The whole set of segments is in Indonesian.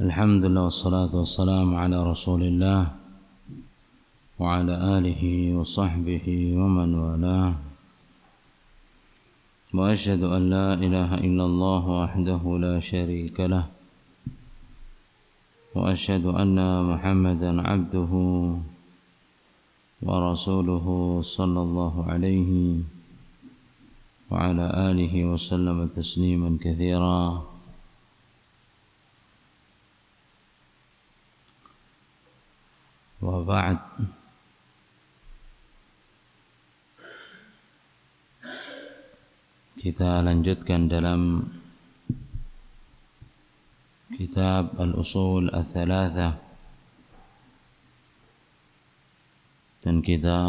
Alhamdulillah wassalatu wassalamu ala Rasulillah wa ala alihi wa sahbihi wa man walah. Wa asyhadu an la ilaha illallah wahdahu la syarika lah. Wa asyhadu anna Muhammadan abduhu wa rasuluhu sallallahu alaihi wa ala alihi wa sallama tasliman katsira. Wa ba'd. Kita lanjutkan dalam kitab Al-Usul Ats-Tsalatsah, dan kita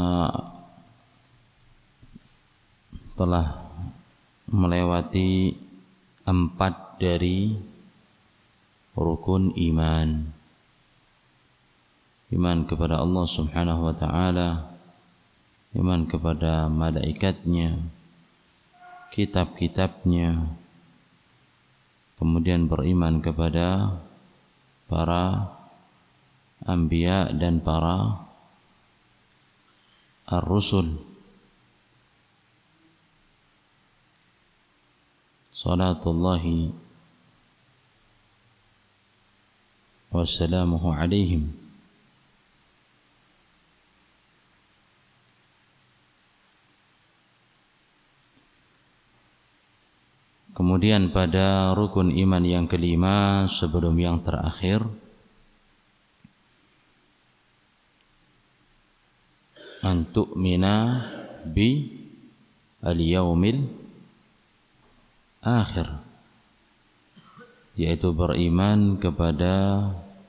telah melewati 4 dari rukun iman. Iman kepada Allah Subhanahu wa ta'ala, iman kepada malaikatnya, kitab-kitabnya, kemudian beriman kepada para anbiya dan para ar-rusul. Salatullahi wassalamuhu alaihim. Kemudian pada rukun iman yang kelima sebelum yang terakhir, an tu'mina bi al-yaumil akhir, yaitu beriman kepada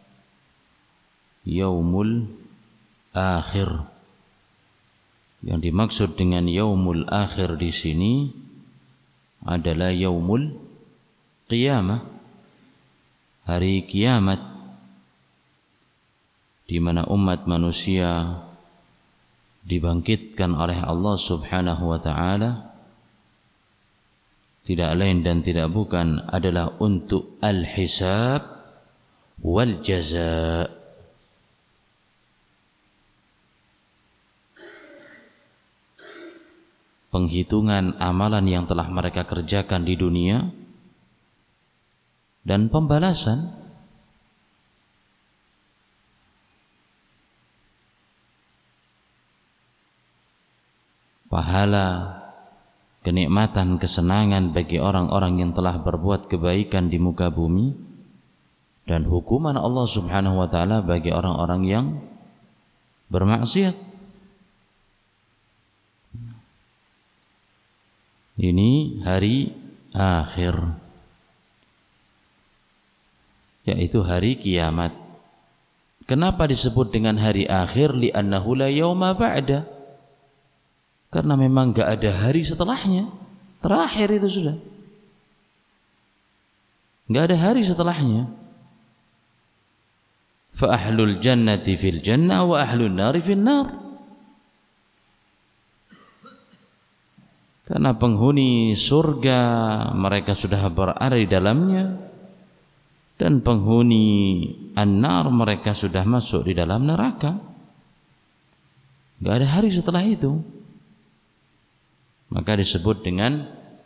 yaumul akhir. Yang dimaksud dengan yaumul akhir di sini adalah yaumul qiyamah, hari kiamat, di mana umat manusia dibangkitkan oleh Allah Subhanahu wa ta'ala, tidak lain dan tidak bukan adalah untuk al-hisab wal jaza. Penghitungan amalan yang telah mereka kerjakan di dunia dan pembalasan. Pahala, kenikmatan, kesenangan bagi orang-orang yang telah berbuat kebaikan di muka bumi, dan hukuman Allah Subhanahu wa ta'ala bagi orang-orang yang bermaksiat. Ini hari akhir, yaitu hari kiamat. Kenapa disebut dengan hari akhir? Li'annahu la yauma ba'da. Karena memang enggak ada hari setelahnya. Terakhir itu sudah. Enggak ada hari setelahnya. Fa ahlul jannati fil jannah wa ahlun nari fil nar. Karena penghuni surga mereka sudah berada di dalamnya, dan penghuni an-nar mereka sudah masuk di dalam neraka. Enggak ada hari setelah itu. Maka disebut dengan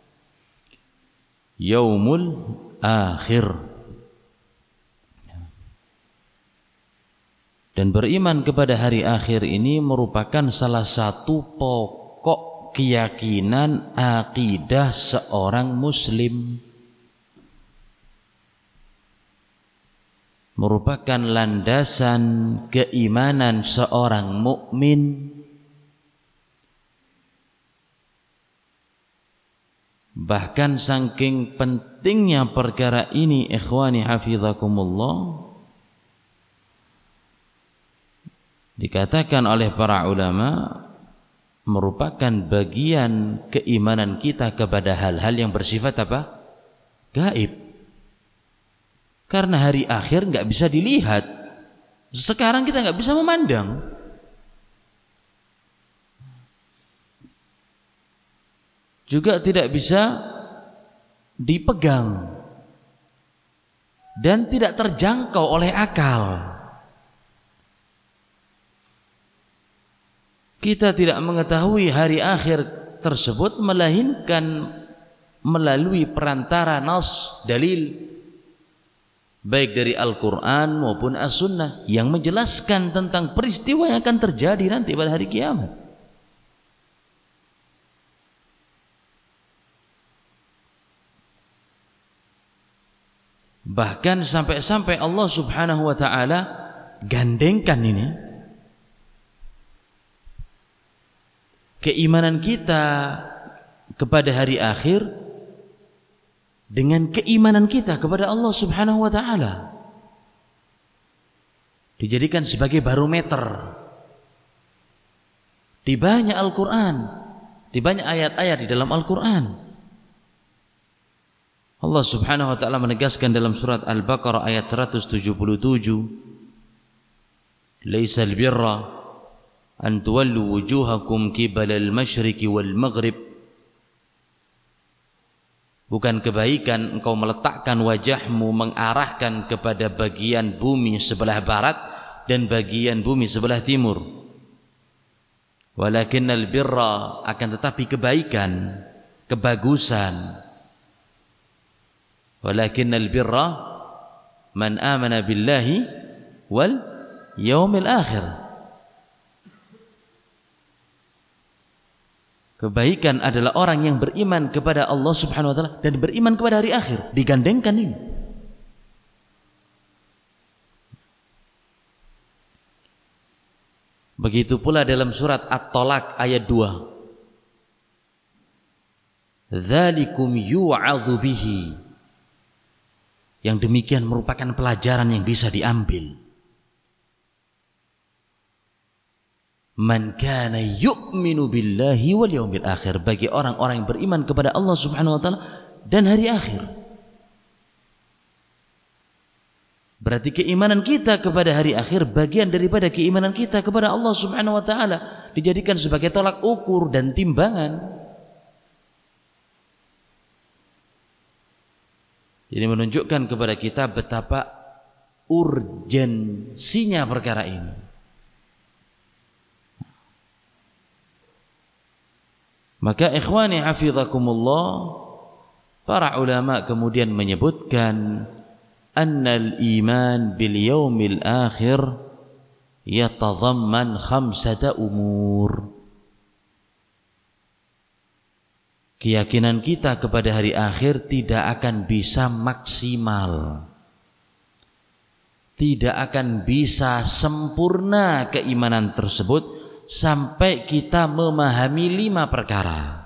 yaumul akhir. Dan beriman kepada hari akhir ini merupakan salah satu pokok keyakinan akidah seorang muslim, merupakan landasan keimanan seorang mukmin. Bahkan saking pentingnya perkara ini, ikhwani hafizakumullah, dikatakan oleh para ulama merupakan bagian keimanan kita kepada hal-hal yang bersifat apa? Gaib. Karena hari akhir enggak bisa dilihat. Sekarang kita enggak bisa memandang. Juga tidak bisa dipegang. dan tidak terjangkau oleh akal. Kita tidak mengetahui hari akhir tersebut melainkan melalui perantara nas, dalil, baik dari Al-Quran maupun As-Sunnah yang menjelaskan tentang peristiwa yang akan terjadi nanti pada hari kiamat. Bahkan sampai-sampai Allah Subhanahu wa ta'ala gandengkan ini, keimanan kita kepada hari akhir dengan keimanan kita kepada Allah Subhanahu wa ta'ala, dijadikan sebagai barometer di banyak Al-Quran, di banyak ayat-ayat di dalam Al-Quran. Allah Subhanahu wa ta'ala menegaskan dalam surat Al-Baqarah ayat 177, laisal birra an tuwallu wujuhakum qibalal masyriqi wal maghrib. Bukan kebaikan engkau meletakkan wajahmu mengarahkan kepada bagian bumi sebelah barat dan bagian bumi sebelah timur. Walakinnal birra, akan tetapi kebaikan, kebagusan. Walakinnal birra man amana billahi wal yaumil akhir. Kebaikan adalah orang yang beriman kepada Allah Subhanahu wa ta'ala dan beriman kepada hari akhir. Digandengkan ini. Begitu pula dalam surat At-Talaq ayat 2. Dzalikum yu'adzu bihi. Yang demikian merupakan pelajaran yang bisa diambil. Man kana yu'minu billahi wal yaumil akhir, bagi orang-orang yang beriman kepada Allah Subhanahu wa ta'ala dan hari akhir. Berarti keimanan kita kepada hari akhir bagian daripada keimanan kita kepada Allah Subhanahu wa ta'ala, dijadikan sebagai tolak ukur dan timbangan. Jadi menunjukkan kepada kita betapa urgensinya perkara ini. Maka ikhwani hafizakumullah, para ulama kemudian menyebutkan annal iman bil yaumil akhir yatadhamman khamsata umur. Keyakinan kita kepada hari akhir tidak akan bisa maksimal, tidak akan bisa sempurna keimanan tersebut sampai kita memahami 5 perkara.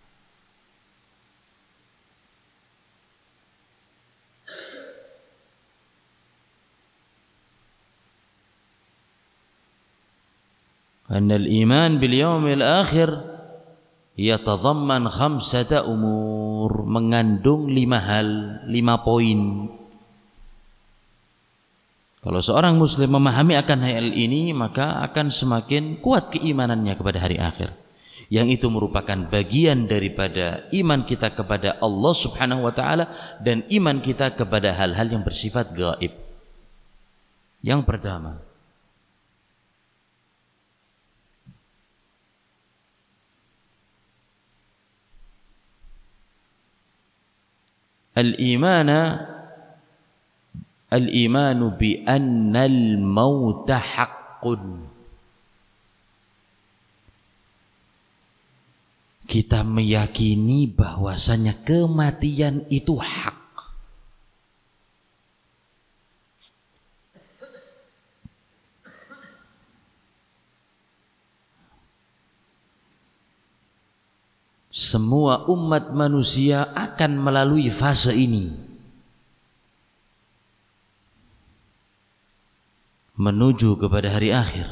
Annal iman bil yaumil akhir yatadhamman khamsata umur, mengandung 5 hal, 5 poin. Kalau seorang muslim memahami akan hal ini, maka akan semakin kuat keimanannya kepada hari akhir. Yang itu merupakan bagian daripada iman kita kepada Allah Subhanahu wa ta'ala dan iman kita kepada hal-hal yang bersifat gaib. Yang pertama, al-imanu bi annal mauta haqqun. Kita meyakini bahwasanya kematian itu hak. Semua umat manusia akan melalui fase ini, menuju kepada hari akhir.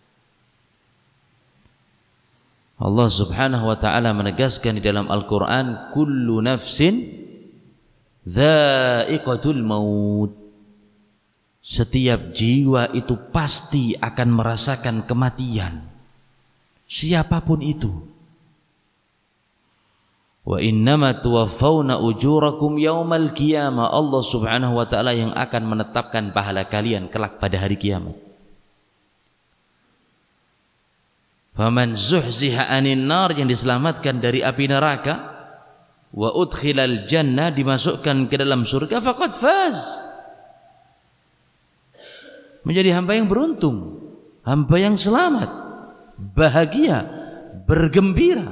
Allah Subhanahu wa ta'ala menegaskan di dalam Al-Quran, kullu nafsin dha'iqatul maut. Setiap jiwa itu pasti akan merasakan kematian, siapapun itu. Wa innama tuwaffawna ujurakum yaumal qiyamah. Allah Subhanahu wa taala yang akan menetapkan pahala kalian kelak pada hari kiamat. Faman zuhziha 'anil nar, yang diselamatkan dari api neraka, wa udkhilal jannah, dimasukkan ke dalam surga, faqad faz. Menjadi hamba yang beruntung, hamba yang selamat, bahagia, bergembira.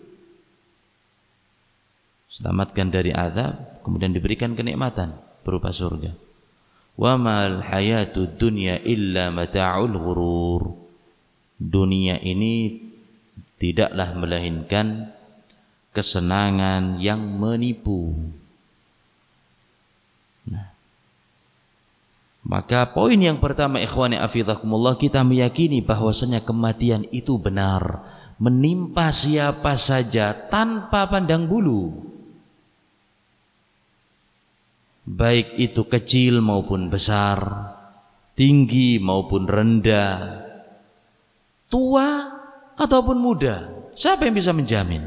Selamatkan dari azab, kemudian diberikan kenikmatan berupa surga. Wa mal hayatud dunya illa mata'ul ghurur. Dunia ini tidaklah melainkan kesenangan yang menipu. Nah, maka poin yang pertama, ikhwani afidakumullah, kita meyakini bahwasanya kematian itu benar, menimpa siapa saja tanpa pandang bulu, baik itu kecil maupun besar, tinggi maupun rendah, tua ataupun muda. Siapa yang bisa menjamin?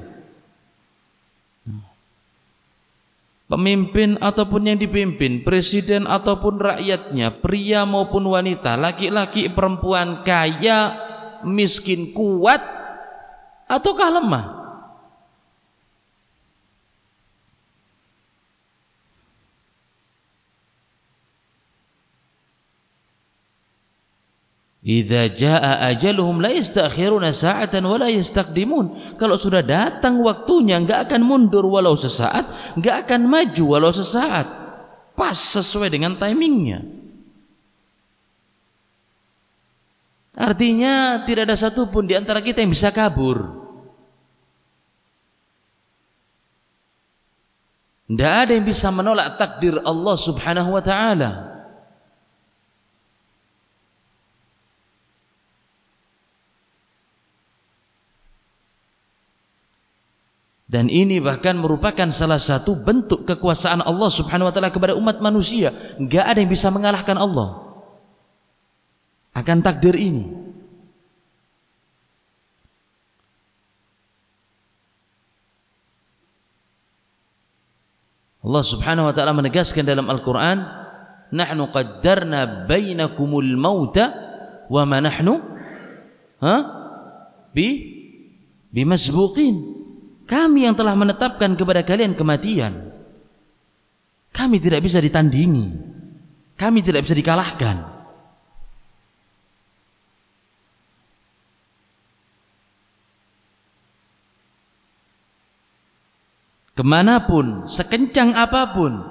Pemimpin ataupun yang dipimpin, presiden ataupun rakyatnya, pria maupun wanita, laki-laki, perempuan, kaya, miskin, kuat ataukah lemah. Idza jaa ajaluhum la yastakhiruna sa'atan wa la yastaqdimun. Kalau sudah datang waktunya, enggak akan mundur walau sesaat, enggak akan maju walau sesaat. Pas sesuai dengan timingnya. Artinya tidak ada satupun di antara kita yang bisa kabur. Tidak ada yang bisa menolak takdir Allah Subhanahu wa ta'ala. Dan ini bahkan merupakan salah satu bentuk kekuasaan Allah Subhanahu wa ta'ala kepada umat manusia. Enggak ada yang bisa mengalahkan Allah akan takdir ini. Allah Subhanahu wa ta'ala menegaskan dalam Al-Quran, nahnu qaddarna bainakumul mauta wa ma nahnu bimasbuqin. Kami yang telah menetapkan kepada kalian kematian. Kami tidak bisa ditandingi, kami tidak bisa dikalahkan. Kemanapun, sekencang apapun,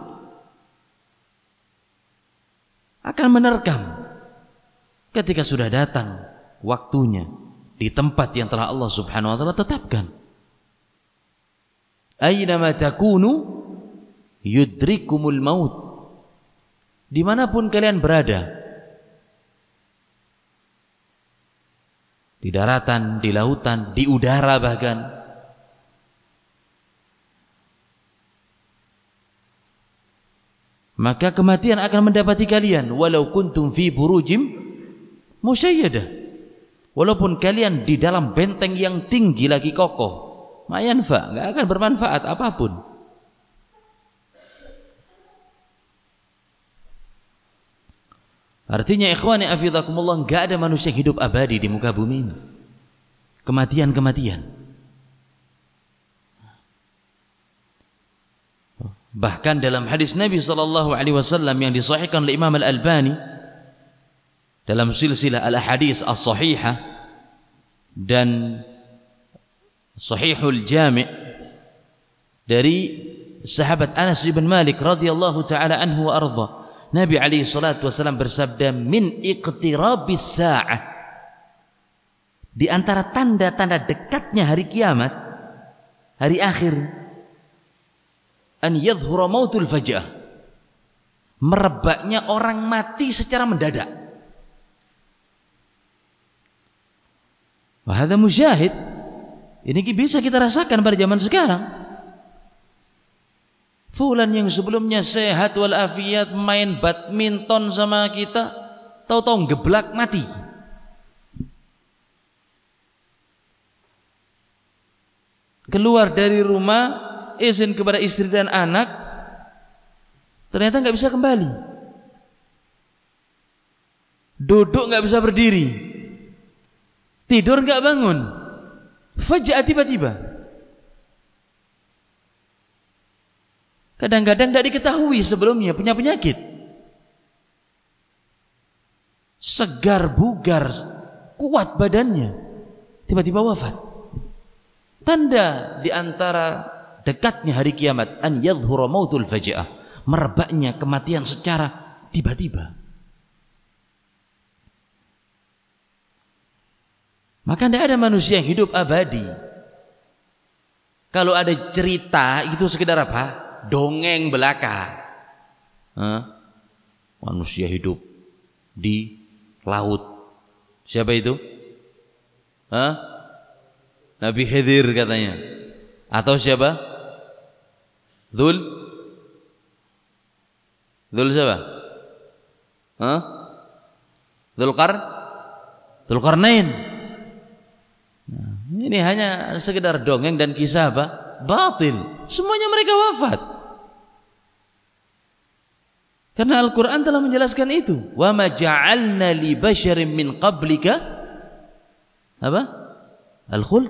akan menerkam ketika sudah datang waktunya di tempat yang telah Allah Subhanahu wa ta'ala tetapkan. Aynama takunu yudrikumul maut. Dimanapun kalian berada, di daratan, di lautan, di udara bahkan, maka kematian akan mendapati kalian. Walau kuntum fi burujim musyayyadah, walaupun kalian di dalam benteng yang tinggi lagi kokoh, mayanfa, enggak akan bermanfaat apapun. Artinya ikhwani afidakumullah, enggak ada manusia yang hidup abadi di muka bumi ini. Kematian. Bahkan dalam hadis Nabi sallallahu alaihi wasallam yang disahihkan oleh Imam Al-Albani dalam silsilah al-ahadits as-sahihah dan Sahihul Jami' dari sahabat Anas bin Malik radhiyallahu taala anhu wa ardha, Nabi alaihi salatu wasallam bersabda, min iqtirabis sa'ah, di antara tanda-tanda dekatnya hari kiamat, hari akhir, an yadhhura mautul faja'ah, merebaknya orang mati secara mendadak. Wa hadza musyahid, ini bisa kita rasakan pada zaman sekarang. Fulan yang sebelumnya sehat walafiat, main badminton sama kita, tahu-tahu geblak mati. Keluar dari rumah izin kepada istri dan anak, ternyata nggak bisa kembali. Duduk nggak bisa berdiri, tidur nggak bangun, faja'ah tiba-tiba. Kadang-kadang tidak diketahui sebelumnya punya penyakit. Segar, bugar, kuat badannya, tiba-tiba wafat. Tanda di antara dekatnya hari kiamat, an yadhhura mautul faja'ah, merebaknya kematian secara tiba-tiba. Maka tidak ada manusia yang hidup abadi. Kalau ada cerita itu sekedar apa? Dongeng belaka. Manusia hidup di laut. Siapa itu? Nabi Khidir katanya. Atau siapa? Dzul siapa? Dzulqarnain. Nah, ini hanya sekedar dongeng dan kisah apa? Batil. Semuanya mereka wafat. Karena Al-Quran telah menjelaskan itu. Wa ma ja'alna li basyarin min qablika apa? Al-khuld.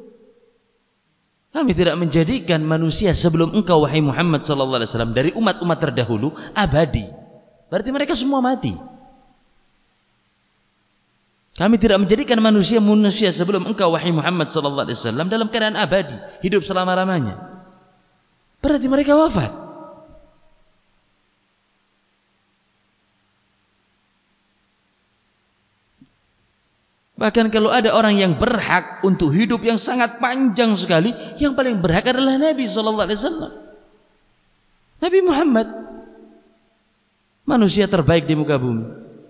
Kami tidak menjadikan manusia sebelum engkau wahai Muhammad sallallahu alaihi wasallam dari umat-umat terdahulu abadi. Berarti mereka semua mati. Kami tidak menjadikan manusia sebelum engkau wahai Muhammad sallallahu alaihi wasallam dalam keadaan abadi, hidup selama-lamanya. Berarti mereka wafat. Bahkan kalau ada orang yang berhak untuk hidup yang sangat panjang sekali, yang paling berhak adalah Nabi sallallahu alaihi wasallam. Nabi Muhammad, manusia terbaik di muka bumi.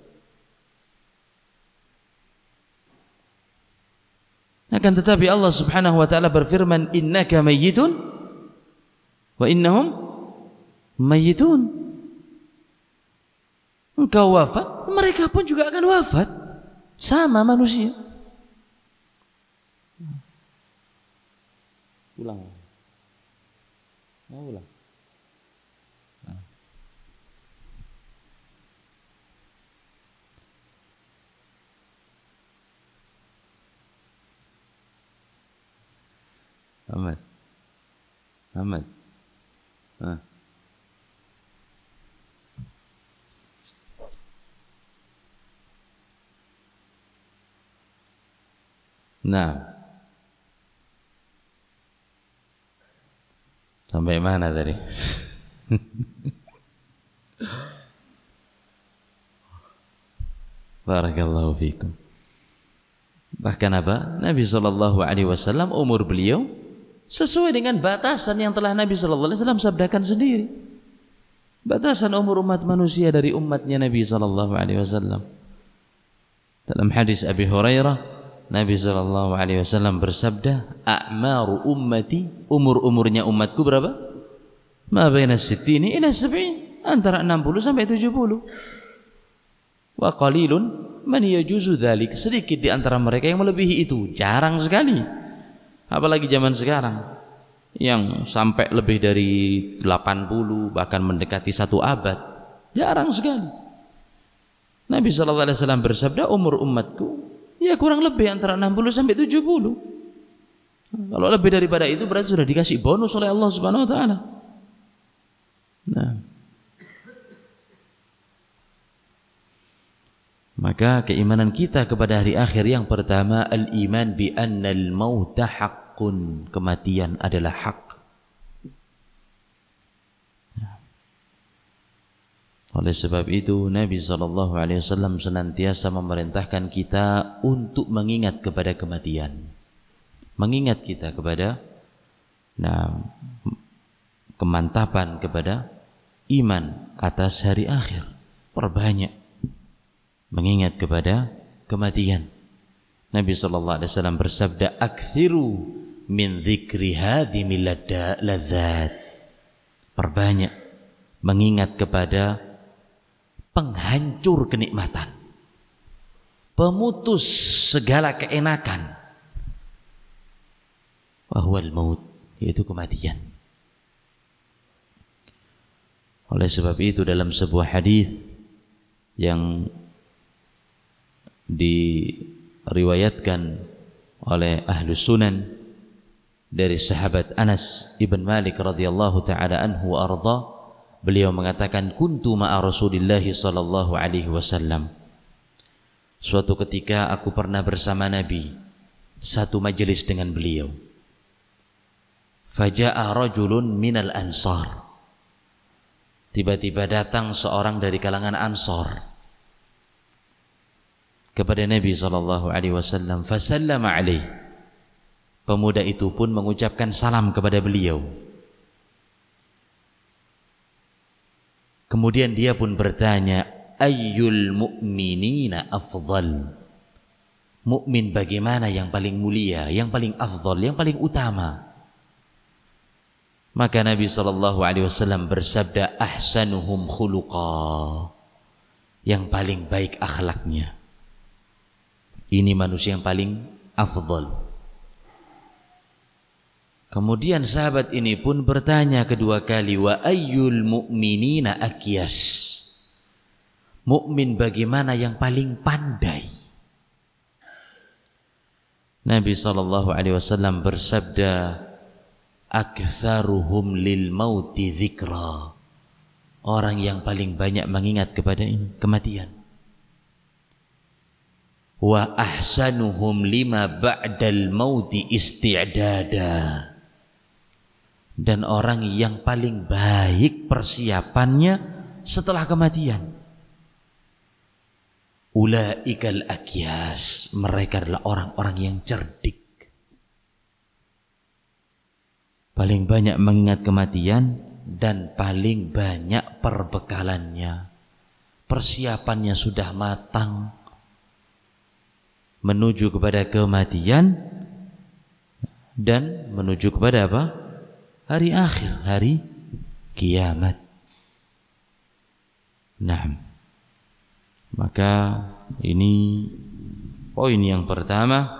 Akan tetapi Allah Subhanahu wa taala berfirman, innaka mayyitun wa innahum mayyitun. Engkau wafat, mereka pun juga akan wafat. Sama manusia. Ulang. Ulang. Ahmad. Nah, sampai mana tadi? Barakallahu fikum. Bahkan apa? Nabi sallallahu alaihi wasallam umur beliau sesuai dengan batasan yang telah Nabi sallallahu alaihi wasallam sabdakan sendiri. Batasan umur umat manusia dari umatnya Nabi sallallahu alaihi wasallam. Dalam hadis Abi Hurairah, Nabi sallallahu alaihi wasallam bersabda, "A'maru ummati", umur-umurnya umatku berapa? Ma baina 60 ila 70, antara 60 sampai 70. Wa qalilun man yajuzu dzalik, sedikit di antara mereka yang melebihi itu, jarang sekali. Apalagi zaman sekarang yang sampai lebih dari 80 bahkan mendekati 1 abad, jarang sekali. Nabi sallallahu alaihi wasallam bersabda, umur umatku ya kurang lebih antara 60 sampai 70. Kalau lebih daripada itu berarti sudah dikasih bonus oleh Allah Subhanahu wa taala. Nah, maka keimanan kita kepada hari akhir yang pertama, al-iman bi annal mauta haqqun, kematian adalah hak. Oleh sebab itu Nabi SAW senantiasa memerintahkan kita untuk mengingat kepada kematian, mengingat kita kepada kemantapan kepada iman atas hari akhir. Perbanyak mengingat kepada kematian. Nabi SAW bersabda, "Aktsiru min dzikri hadhimil ladzat." Perbanyak mengingat kepada penghancur kenikmatan, pemutus segala keenakan, wahwal maut, yaitu kematian. Oleh sebab itu dalam sebuah hadis yang diriwayatkan oleh Ahlus Sunan dari sahabat Anas ibn Malik radhiyallahu taala anhu wa arda, beliau mengatakan, kuntu ma'a Rasulillah sallallahu alaihi wasallam. Suatu ketika aku pernah bersama Nabi, satu majelis dengan beliau. Faja'a rajulun minal ansar. Tiba-tiba datang seorang dari kalangan Ansar kepada Nabi sallallahu alaihi wasallam, fasallama alaihi. Pemuda itu pun mengucapkan salam kepada beliau. Kemudian dia pun bertanya, ayyul mu'minina afdal? Mukmin bagaimana yang paling mulia, yang paling afdal, yang paling utama? Maka Nabi sallallahu alaihi wasallam bersabda, ahsanuhum khuluqa. Yang paling baik akhlaknya. Ini manusia yang paling afdal. Kemudian sahabat ini pun bertanya kedua kali, wa ayyul mu'minina akyas? Mukmin bagaimana yang paling pandai? Nabi sallallahu alaihi wasallam bersabda, aktsaruhum lil mauti dzikra. Orang yang paling banyak mengingat kepada ini, kematian. Wa ahsanuhum lima ba'dal mauti isti'dada. Dan orang yang paling baik persiapannya setelah kematian. Ulaikal akyas. Mereka adalah orang-orang yang cerdik. Paling banyak mengingat kematian dan paling banyak perbekalannya. Persiapannya sudah matang menuju kepada kematian dan menuju kepada apa? Hari akhir, hari kiamat. Nah, maka ini poin yang pertama,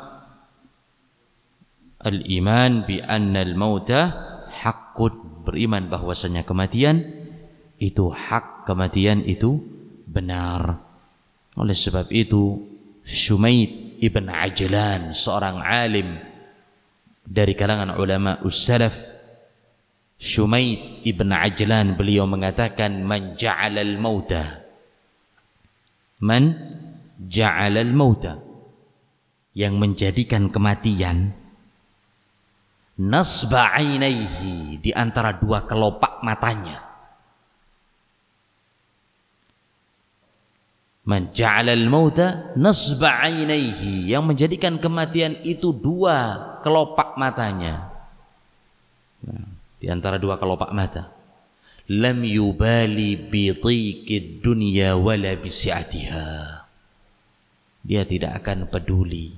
al-iman bi annal mauta haqqun, beriman bahwasanya kematian itu hak, kematian itu benar. Oleh sebab itu Shumaid ibn Ajlan, seorang alim dari kalangan ulama us-salaf, Shumaid ibn Ajlan, beliau mengatakan, man ja'alal mauta, man ja'alal mauta, yang menjadikan kematian, nasba ainaihi, di antara dua kelopak matanya. Man ja'alal mauta nasba ainaihi, yang menjadikan kematian itu dua kelopak matanya. Nah, di antara dua kelopak mata. Lam yubali bi dhiqid dunya wala bi si'atiha. Dia tidak akan peduli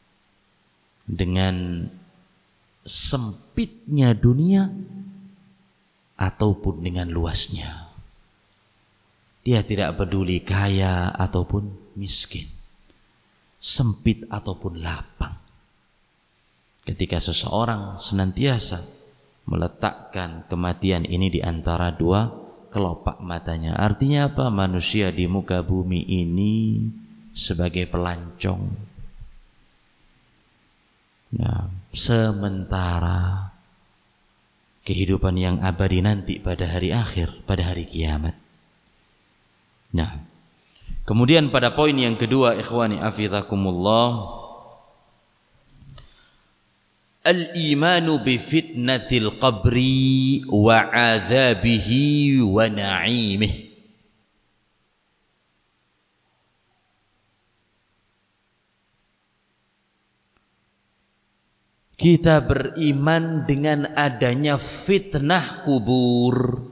dengan sempitnya dunia ataupun dengan luasnya. Dia tidak peduli kaya ataupun miskin, sempit ataupun lapang. Ketika seseorang senantiasa meletakkan kematian ini di antara dua kelopak matanya, artinya apa? Manusia di muka bumi ini sebagai pelancong. Nah, sementara kehidupan yang abadi nanti pada hari akhir, pada hari kiamat. Nah, kemudian pada poin yang kedua, ikhwani afizakumullah, al-imanu bi fitnatil qabri wa azabihi wa na'imih. Kita beriman dengan adanya fitnah kubur,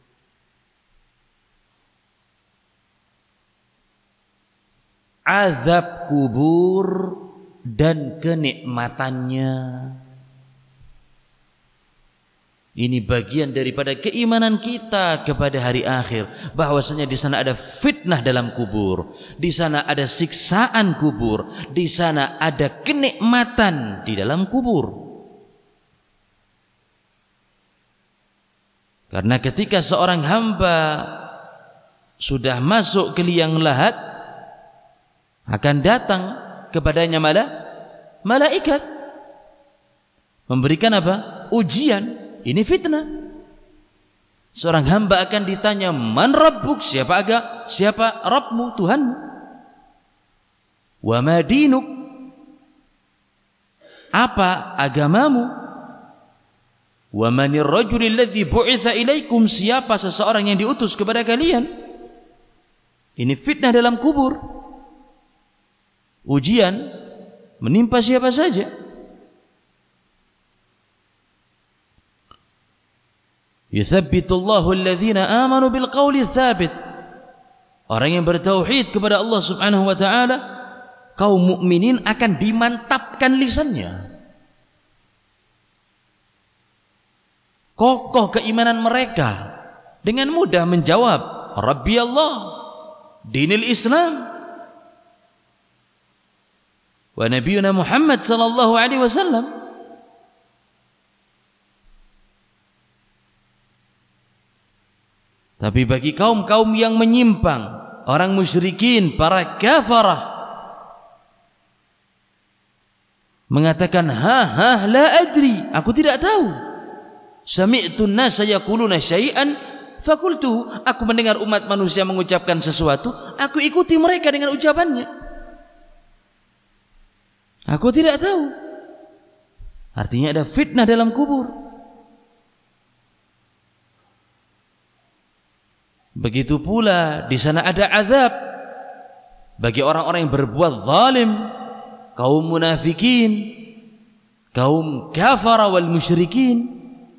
azab kubur, dan kenikmatannya. Ini bagian daripada keimanan kita kepada hari akhir, bahwasanya di sana ada fitnah dalam kubur, di sana ada siksaan kubur, di sana ada kenikmatan di dalam kubur. Karena ketika seorang hamba sudah masuk ke liang lahat, akan datang kepadanya malaikat memberikan apa? Ujian. Ini fitnah. Seorang hamba akan ditanya, man rabbuk? Siapa Rabbmu, Tuhanmu? Wa ma dinuk? Apa agamamu? Wa manir rajulil ladzi bu'itsa ilaikum? Siapa seseorang yang diutus kepada kalian? Ini fitnah dalam kubur. Ujian menimpa siapa saja. Yuthabbitullahu alladhina amanu bil qawli tsabit. Orang yang bertauhid kepada Allah Subhanahu wa taala, kaum mukminin akan dimantapkan lisannya. Kokoh keimanan mereka, dengan mudah menjawab, Rabbi Allah, dinil Islam, wa nabiyuna Muhammad sallallahu alaihi wasallam. Tapi bagi kaum-kaum yang menyimpang, orang musyrikin, para kafarah, mengatakan, la adri, aku tidak tahu. Sami'tu an-nasa yaquluna syai'an fakultu, aku mendengar umat manusia mengucapkan sesuatu, aku ikuti mereka dengan ucapannya. Aku tidak tahu. Artinya ada fitnah dalam kubur. Begitu pula di sana ada azab bagi orang-orang yang berbuat zalim, kaum munafikin, kaum kafara wal musyrikin.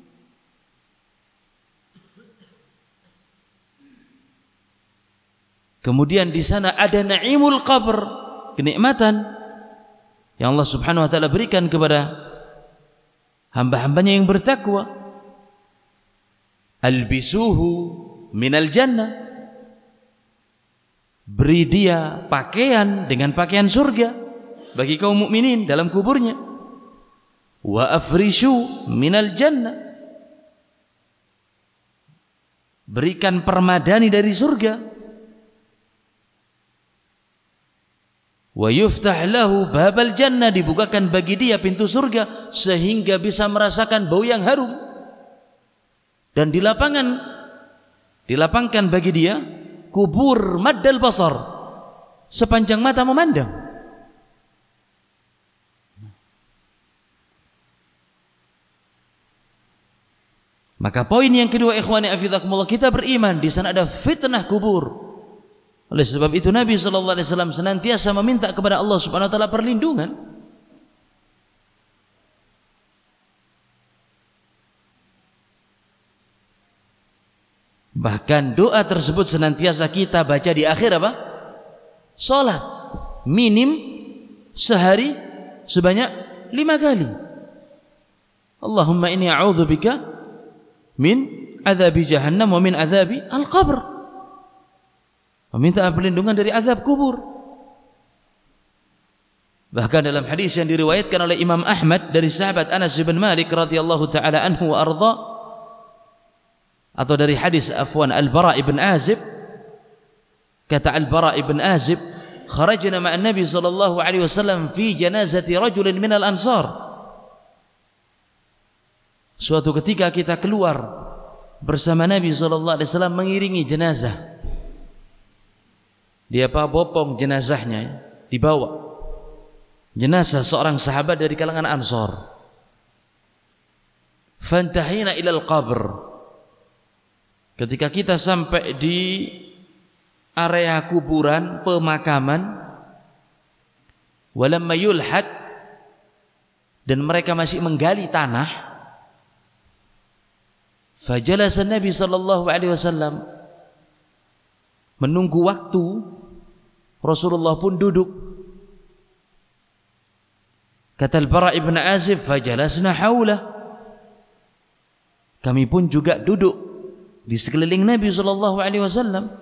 Kemudian di sana ada naimul qabr, kenikmatan yang Allah Subhanahu wa taala berikan kepada hamba-hambanya yang bertakwa. Albisuhu minal jannah, beri dia pakaian dengan pakaian surga bagi kaum mukminin dalam kuburnya. Wa afrishu minal jannah, berikan permadani dari surga. Wa yuftah lahu babal jannah, dibukakan bagi dia pintu surga sehingga bisa merasakan bau yang harum. Dan dilapangkan bagi dia kubur maddal basar, sepanjang mata memandang. Maka poin yang kedua, ikhwani afizakumullah, kita beriman di sana ada fitnah kubur. Oleh sebab itu Nabi sallallahu alaihi wasallam senantiasa meminta kepada Allah Subhanahu wa taala perlindungan. Bahkan doa tersebut senantiasa kita baca di akhir apa? Salat. Minim sehari sebanyak 5 kali. Allahumma inni a'udzubika min adzabi jahannam wa min adzabi al-qabr. Meminta perlindungan dari azab kubur. Bahkan dalam hadis yang diriwayatkan oleh Imam Ahmad dari sahabat Anas bin Malik radhiyallahu taala anhu wa arda, atau dari hadis Al-Bara ibn Azib, kata Al-Bara ibn Azib, kharajna ma'an Nabi sallallahu alaihi wasallam fi janazati rajulin minal ansar. Suatu ketika kita keluar bersama Nabi sallallahu alaihi wasallam mengiringi jenazah. Dia bopong jenazahnya, dibawa jenazah seorang sahabat dari kalangan Ansar. Fantahina ilal qabr, ketika kita sampai di area kuburan pemakaman, walamma yulhad, dan mereka masih menggali tanah, fajalasa Nabi sallallahu alaihi wasallam, menunggu waktu, Rasulullah pun duduk. Kata Al-Bara ibn Azib, fajalasna haulah, kami pun juga duduk di sekeliling Nabi sallallahu alaihi wasallam.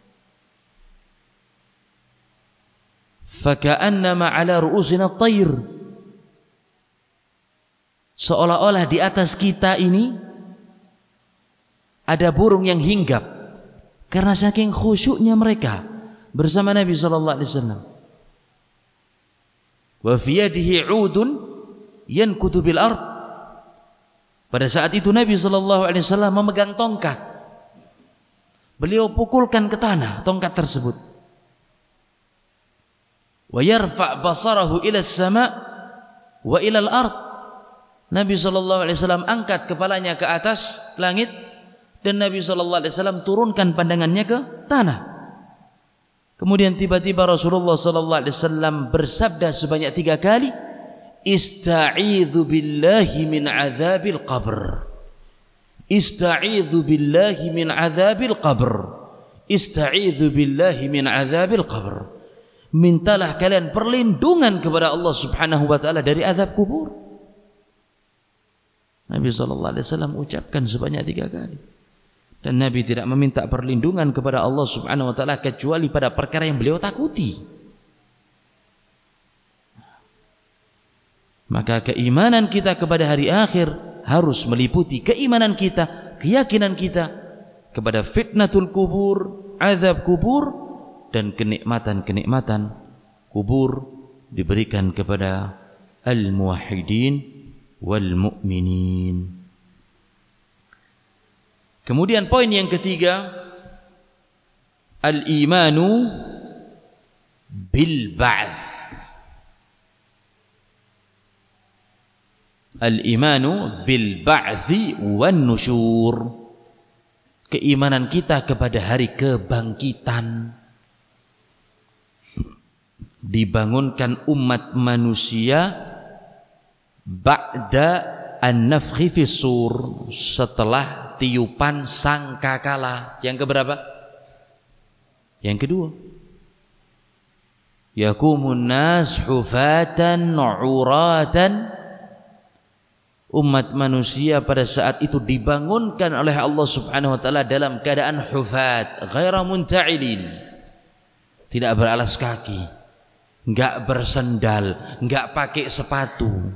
Faka'annama ala ru'usina at-tayr, seolah-olah di atas kita ini Ada burung yang hinggap karena saking khusyuknya mereka bersama Nabi sallallahu alaihi wasallam. Wa fi yadihi 'udun yankutu bil ard. Pada saat itu Nabi sallallahu alaihi wasallam memegang tongkat. Beliau pukulkan ke tanah tongkat tersebut. Wa yarfa' basarahu ila as-sama' wa ila al-ard. Nabi sallallahu alaihi wasallam angkat kepalanya ke atas langit dan Nabi sallallahu alaihi wasallam turunkan pandangannya ke tanah. Kemudian tiba-tiba Rasulullah sallallahu alaihi wasallam bersabda sebanyak 3 kali, "Ista'idzu billahi min 'adzabil qabr." Ista'idzu billahi min 'adzabil qabr. Ista'idzu billahi min 'adzabil qabr. Mintalah kalian perlindungan kepada Allah Subhanahu wa taala dari azab kubur. Nabi sallallahu alaihi wasallam ucapkan sebanyak 3 kali. Dan Nabi tidak meminta perlindungan kepada Allah Subhanahu wa taala kecuali pada perkara yang beliau takuti. Maka keimanan kita kepada hari akhir harus meliputi keimanan kita, keyakinan kita kepada fitnatul kubur, azab kubur, dan kenikmatan-kenikmatan kubur diberikan kepada al-muwahhidin wal mu'minin. Kemudian poin yang ketiga, al-imanu bil ba'ts. Al-imanu bil ba'thi wan nusyur. Keimanan kita kepada hari kebangkitan. Dibangunkan umat manusia ba'da an-nafkhi fis sur, setelah tiupan sangkakala. Yang keberapa? Yang kedua. Yakumun nas hufatan 'uratan. Umat manusia pada saat itu dibangunkan oleh Allah Subhanahu wa taala dalam keadaan hufat, ghaira munta'ilin. Tidak beralas kaki, enggak bersendal, enggak pakai sepatu.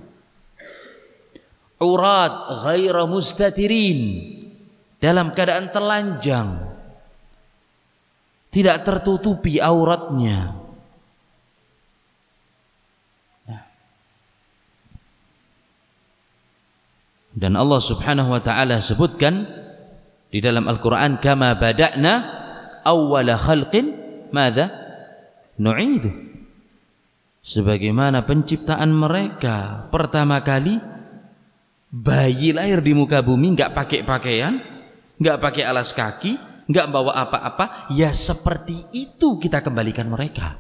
Urat ghaira mustatirin, dalam keadaan telanjang. Tidak tertutupi auratnya. Dan Allah Subhanahu wa taala sebutkan di dalam Al-Qur'an, kama bada'na awwala khalqin madza nu'idu. Sebagaimana penciptaan mereka pertama kali, bayi lahir di muka bumi enggak pakai pakaian, enggak pakai alas kaki, enggak bawa apa-apa, ya seperti itu kita kembalikan mereka.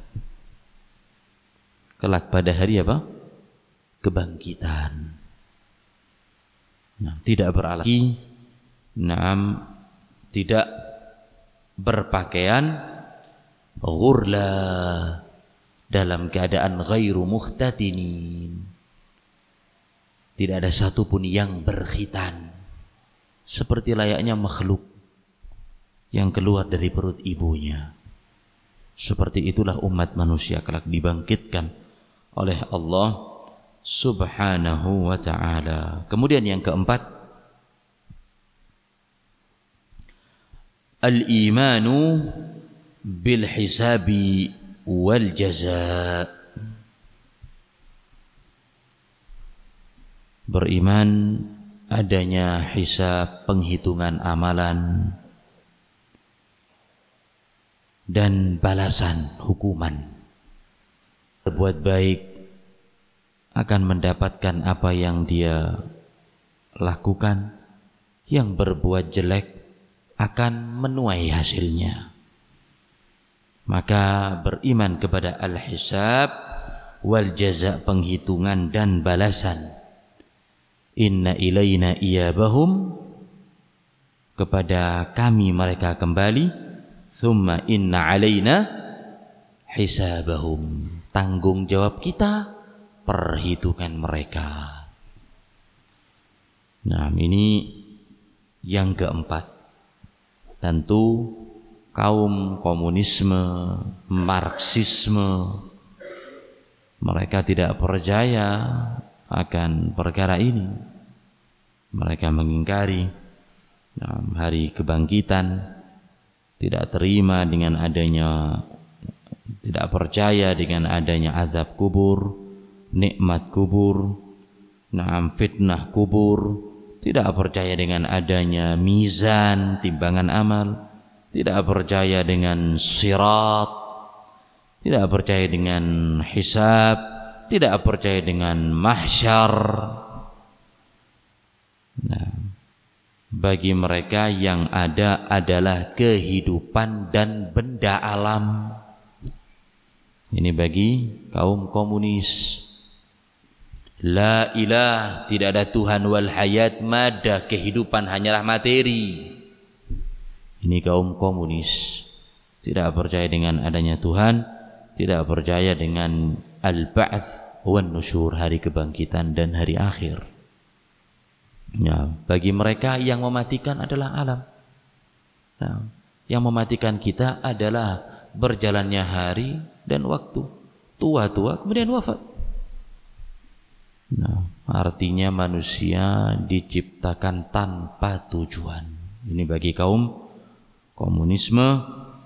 Kelak pada hari apa? Kebangkitan. Nah, tidak beralas kaki, tidak berpakaian, ghurla, dalam keadaan ghairu mukhtatinin. Tidak ada satupun yang berkhitan, seperti layaknya makhluk yang keluar dari perut ibunya. Seperti itulah umat manusia kelak dibangkitkan oleh Allah Subhanahu wa ta'ala. Kemudian yang keempat, al-imanu bil hisabi wal jaza. Beriman adanya hisab, penghitungan amalan, dan balasan, hukuman. Berbuat baik akan mendapatkan apa yang dia lakukan, yang berbuat jelek akan menuai hasilnya. Maka beriman kepada al-hisab wal jaza, penghitungan dan balasan. Inna ilaina iyabahum, kepada kami mereka kembali. Thumma inna alaina hisabahum, tanggung jawab kita perhitungan mereka. Nah, ini yang keempat. Tentu kaum komunisme, marxisme, mereka tidak percaya akan perkara ini. Mereka mengingkari hari kebangkitan, tidak terima dengan adanya, tidak percaya dengan adanya azab kubur, nikmat kubur, fitnah kubur, tidak percaya dengan adanya mizan, timbangan amal, tidak percaya dengan sirat, tidak percaya dengan hisab, tidak percaya dengan mahsyar. Bagi mereka yang ada adalah kehidupan dan benda alam. Ini bagi kaum komunis. La ilah, tidak ada Tuhan, wal hayat, mada, kehidupan hanyalah materi. Ini kaum komunis, tidak percaya dengan adanya Tuhan, tidak percaya dengan al-ba'ts wan nusyur, hari kebangkitan dan hari akhir. Bagi mereka yang mematikan adalah alam. Yang mematikan kita adalah berjalannya hari dan waktu. Tua-tua kemudian wafat. Artinya manusia diciptakan tanpa tujuan. Ini bagi kaum komunisme,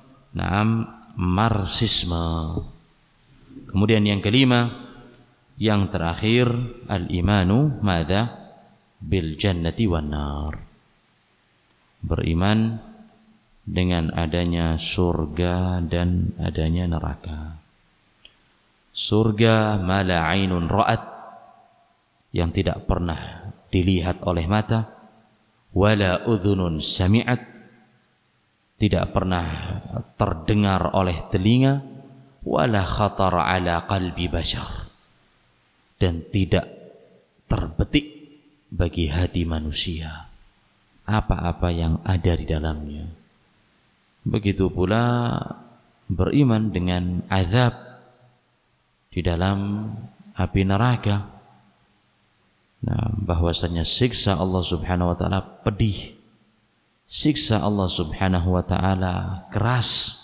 marxisme. Kemudian yang kelima, yang terakhir, al-imanu madza bil jannati wan nar. Beriman dengan adanya surga dan adanya neraka. Surga ma la ainun ra'at, yang tidak pernah dilihat oleh mata, wala udhunun sami'at, tidak pernah terdengar oleh telinga, wala khatar ala qalbi bashar, dan tidak terbetik bagi hati manusia apa-apa yang ada di dalamnya. Begitu pula beriman dengan azab di dalam api neraka. Bahwasanya siksa Allah Subhanahu wa taala pedih, siksa Allah Subhanahu wa taala keras.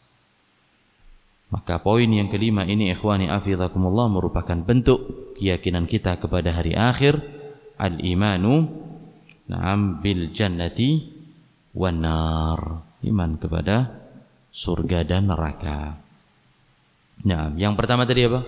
Maka poin yang kelima ini, ikhwani afizakumullah, merupakan bentuk keyakinan kita kepada hari akhir. Al-imanu bil jannati wan nar, iman kepada surga dan neraka. Yang pertama tadi apa?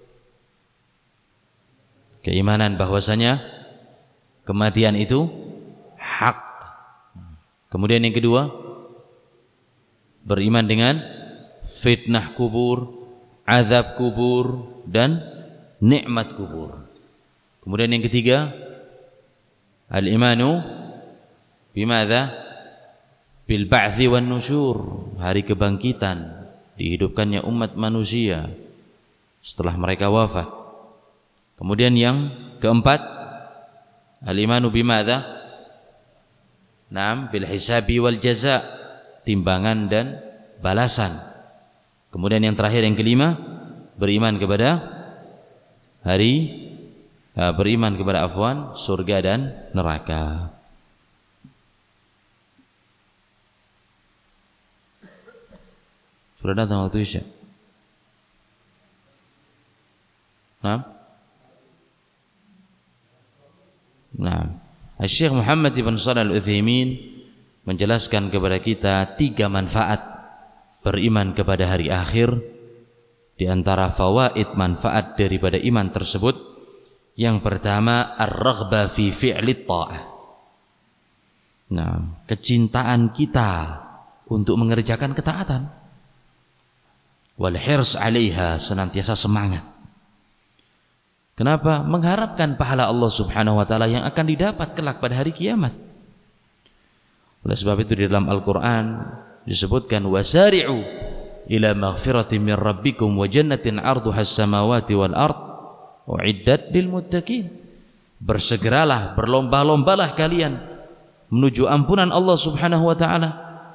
Keimanan bahwasanya kematian itu hak. Kemudian yang kedua, beriman dengan fitnah kubur, azab kubur, dan nikmat kubur. Kemudian yang ketiga, al-imanu bimadza bil ba'tsi wan nusyur, hari kebangkitan, dihidupkannya umat manusia setelah mereka wafat. Kemudian yang keempat, al-imanu bimadza bil hisabi wal jaza, timbangan dan balasan. Kemudian yang terakhir, yang kelima, beriman kepada surga dan neraka. Sudah datang waktu Isya? Syekh Muhammad ibn Shalih Al-Utsaimin menjelaskan kepada kita 3 manfaat beriman kepada hari akhir. Di antara fawaid, manfaat daripada iman tersebut, yang pertama, ar-raghbah fi fi'lit ta'ah. Kecintaan kita untuk mengerjakan ketaatan. Wal hirs 'alaiha, senantiasa semangat. Kenapa? Mengharapkan pahala Allah Subhanahu wa taala yang akan didapat kelak pada hari kiamat. Oleh sebab itu di dalam Al-Qur'an disebutkan, wasari'u ila maghfiratin min rabbikum wa jannatin 'arduhas samawati wal ard u'iddat lil muttaqin. Bersegeralah, berlomba-lombalah kalian menuju ampunan Allah Subhanahu wa taala,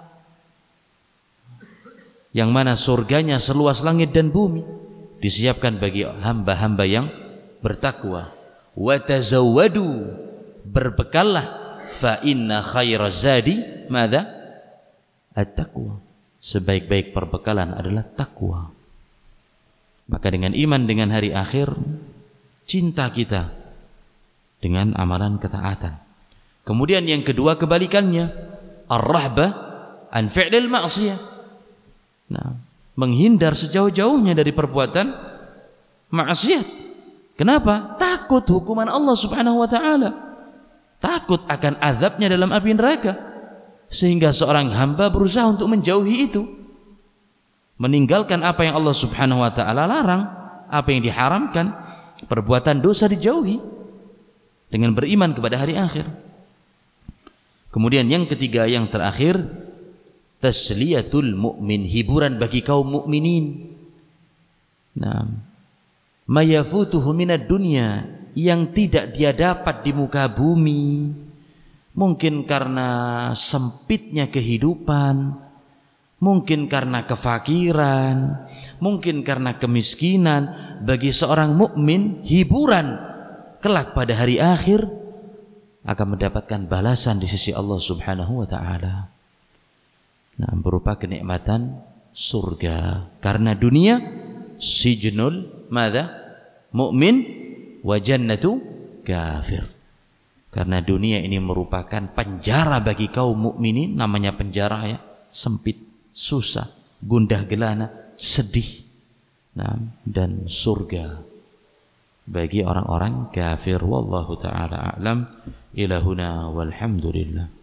yang mana surganya seluas langit dan bumi, disiapkan bagi hamba-hamba yang bertakwa. Wa tazawwadu, berbekallah, fa inna khairaz zadi madza at-taqwa, sebaik-baik perbekalan adalah takwa. Maka dengan iman dengan hari akhir, cinta kita dengan amalan ketaatan. Kemudian yang kedua kebalikannya, ar-rahbah an fi'lil ma'siyah. Nah, menghindar sejauh-jauhnya dari perbuatan maksiat. Kenapa? Takut hukuman Allah Subhanahu wa taala. Takut akan azabnya dalam api neraka. Sehingga seorang hamba berusaha untuk menjauhi itu. Meninggalkan apa yang Allah Subhanahu wa taala larang, apa yang diharamkan, perbuatan dosa dijauhi dengan beriman kepada hari akhir. Kemudian yang ketiga, yang terakhir, tasliyatul mu'min, hiburan bagi kaum mukminin. Nah, mayafutuhu minad dunya, yang tidak dia dapat di muka bumi, mungkin karena sempitnya kehidupan, mungkin karena kefakiran, mungkin karena kemiskinan. Bagi seorang mukmin, hiburan kelak pada hari akhir akan mendapatkan balasan di sisi Allah Subhanahu wa taala. Nah, berupa kenikmatan surga. Karena dunia sijnul madza? Mu'min wa jannatu kafir. Karena dunia ini merupakan penjara bagi kaum mukminin, namanya penjara ya, sempit, susah, gundah gelana, sedih. Nah, dan surga bagi orang-orang kafir. Wallahu taala a'lam. Ilahuna walhamdulillah.